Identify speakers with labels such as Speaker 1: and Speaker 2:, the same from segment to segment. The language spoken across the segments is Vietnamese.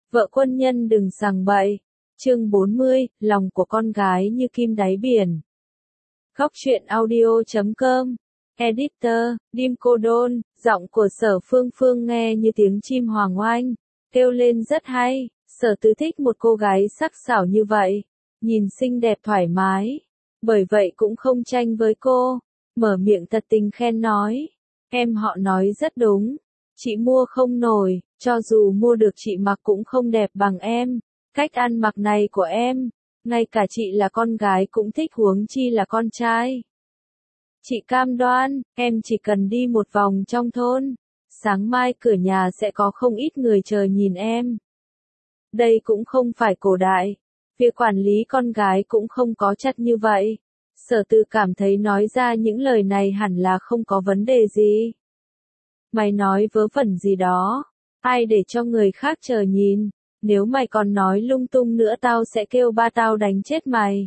Speaker 1: Vợ quân nhân đừng sằng bậy. Chương 40, lòng của con gái như kim đáy biển. Góc truyện audio.com. Editor, Dim Cô Đôn, giọng của Sở Phương Phương nghe như tiếng chim hoàng oanh, kêu lên rất hay. Sở Từ thích một cô gái sắc sảo như vậy, nhìn xinh đẹp thoải mái, bởi vậy cũng không tranh với cô, mở miệng thật tình khen nói, em họ nói rất đúng, chị mua không nổi, cho dù mua được chị mặc cũng không đẹp bằng em, cách ăn mặc này của em, ngay cả chị là con gái cũng thích huống chi là con trai. Chị cam đoan, em chỉ cần đi một vòng trong thôn, sáng mai cửa nhà sẽ có không ít người chờ nhìn em. Đây cũng không phải cổ đại, việc quản lý con gái cũng không có chặt như vậy. Sở Từ cảm thấy nói ra những lời này hẳn là không có vấn đề gì. Mày nói vớ vẩn gì đó, ai để cho người khác chờ nhìn, nếu mày còn nói lung tung nữa tao sẽ kêu ba tao đánh chết mày.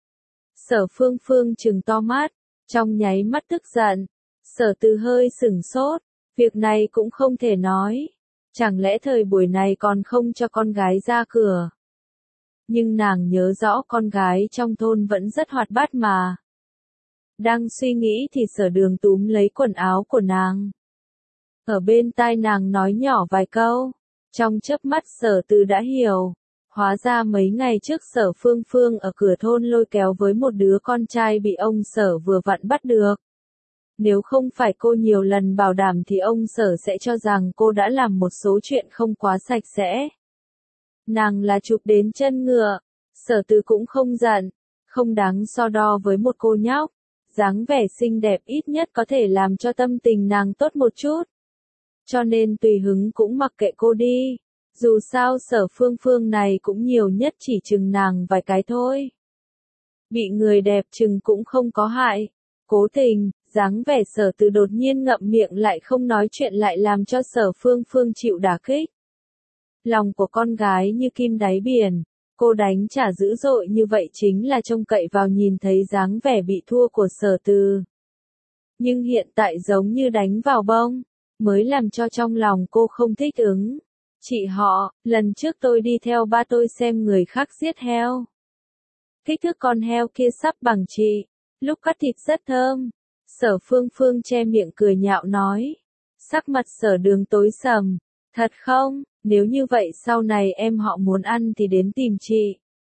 Speaker 1: Sở Phương Phương trừng to mắt, trong nháy mắt tức giận. Sở Từ hơi sửng sốt, việc này cũng không thể nói. Chẳng lẽ thời buổi này còn không cho con gái ra cửa? Nhưng nàng nhớ rõ con gái trong thôn vẫn rất hoạt bát mà. Đang suy nghĩ thì Sở Đường túm lấy quần áo của nàng. Ở bên tai nàng nói nhỏ vài câu. Trong chớp mắt Sở Từ đã hiểu. Hóa ra mấy ngày trước Sở Phương Phương ở cửa thôn lôi kéo với một đứa con trai bị ông Sở vừa vặn bắt được. Nếu không phải cô nhiều lần bảo đảm thì ông Sở sẽ cho rằng cô đã làm một số chuyện không quá sạch sẽ. Nàng là chụp đến chân ngựa, Sở Từ cũng không giận, không đáng so đo với một cô nhóc, dáng vẻ xinh đẹp ít nhất có thể làm cho tâm tình nàng tốt một chút. Cho nên tùy hứng cũng mặc kệ cô đi, dù sao Sở Phương Phương này cũng nhiều nhất chỉ chừng nàng vài cái thôi. Bị người đẹp chừng cũng không có hại. Cố tình, dáng vẻ Sở Từ đột nhiên ngậm miệng lại không nói chuyện lại làm cho Sở Phương Phương chịu đả kích. Lòng của con gái như kim đáy biển, cô đánh trả dữ dội như vậy chính là trông cậy vào nhìn thấy dáng vẻ bị thua của Sở Từ. Nhưng hiện tại giống như đánh vào bông, mới làm cho trong lòng cô không thích ứng. Chị họ, lần trước tôi đi theo ba tôi xem người khác giết heo. Kích thước con heo kia sắp bằng chị. Lúc cắt thịt rất thơm. Sở Phương Phương che miệng cười nhạo nói. Sắc mặt Sở Đường tối sầm. Thật không, nếu như vậy sau này em họ muốn ăn thì đến tìm chị.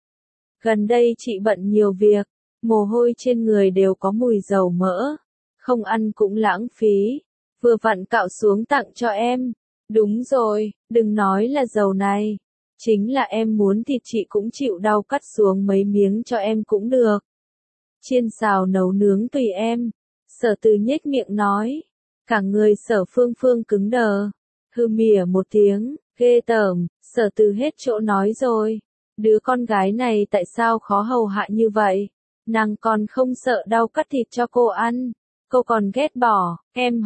Speaker 1: Gần đây chị bận nhiều việc, mồ hôi trên người đều có mùi dầu mỡ. Không ăn cũng lãng phí. Vừa vặn cạo xuống tặng cho em. Đúng rồi, đừng nói là dầu này. Chính là em muốn thịt chị cũng chịu đau cắt xuống mấy miếng cho em cũng được. Chiên xào nấu nướng tùy em. Sở Từ nhếch miệng nói. Cả người Sở Phương Phương cứng đờ. Hừ mỉa một tiếng, ghê tởm, Sở Từ hết chỗ nói rồi. Đứa con gái này tại sao khó hầu hạ như vậy? Nàng còn không sợ đau cắt thịt cho cô ăn. Cô còn ghét bỏ,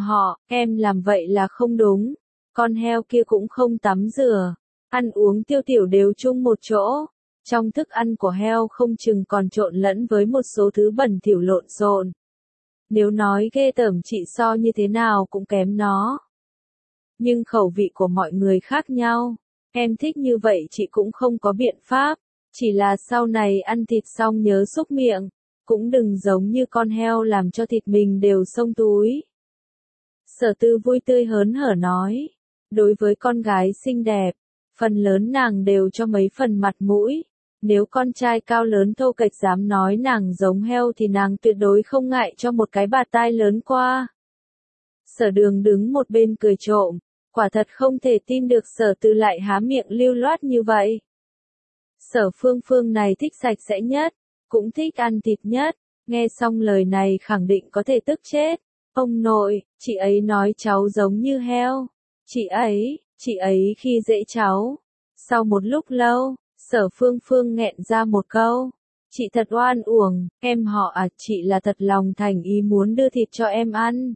Speaker 1: em làm vậy là không đúng. Con heo kia cũng không tắm rửa. Ăn uống tiêu tiểu đều chung một chỗ. Trong thức ăn của heo không chừng còn trộn lẫn với một số thứ bẩn thỉu lộn xộn. Nếu nói ghê tởm chị so như thế nào cũng kém nó. Nhưng khẩu vị của mọi người khác nhau. Em thích như vậy chị cũng không có biện pháp. Chỉ là sau này ăn thịt xong nhớ xúc miệng. Cũng đừng giống như con heo làm cho thịt mình đều xông túi. Sở Từ vui tươi hớn hở nói. Đối với con gái xinh đẹp, phần lớn nàng đều cho mấy phần mặt mũi. Nếu con trai cao lớn thô kệch dám nói nàng giống heo thì nàng tuyệt đối không ngại cho một cái bạt tai lớn qua. Sở Đường đứng một bên cười trộm, quả thật không thể tin được Sở Từ lại há miệng lưu loát như vậy. Sở Phương Phương này thích sạch sẽ nhất, cũng thích ăn thịt nhất, nghe xong lời này khẳng định có thể tức chết. Ông nội, chị ấy nói cháu giống như heo. Chị ấy khi dễ cháu. Sau một lúc lâu, Sở Phương Phương nghẹn ra một câu. Chị thật oan uổng, em họ à, chị là thật lòng thành ý muốn đưa thịt cho em ăn.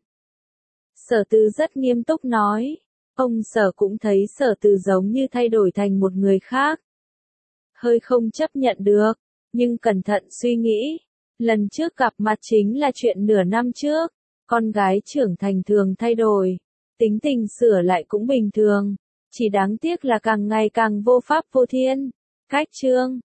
Speaker 1: Sở Từ rất nghiêm túc nói. Ông Sở cũng thấy Sở Từ giống như thay đổi thành một người khác. Hơi không chấp nhận được, nhưng cẩn thận suy nghĩ. Lần trước gặp mặt chính là chuyện nửa năm trước. Con gái trưởng thành thường thay đổi. Tính tình sửa lại cũng bình thường. chỉ đáng tiếc là càng ngày càng vô pháp vô thiên. Cách chương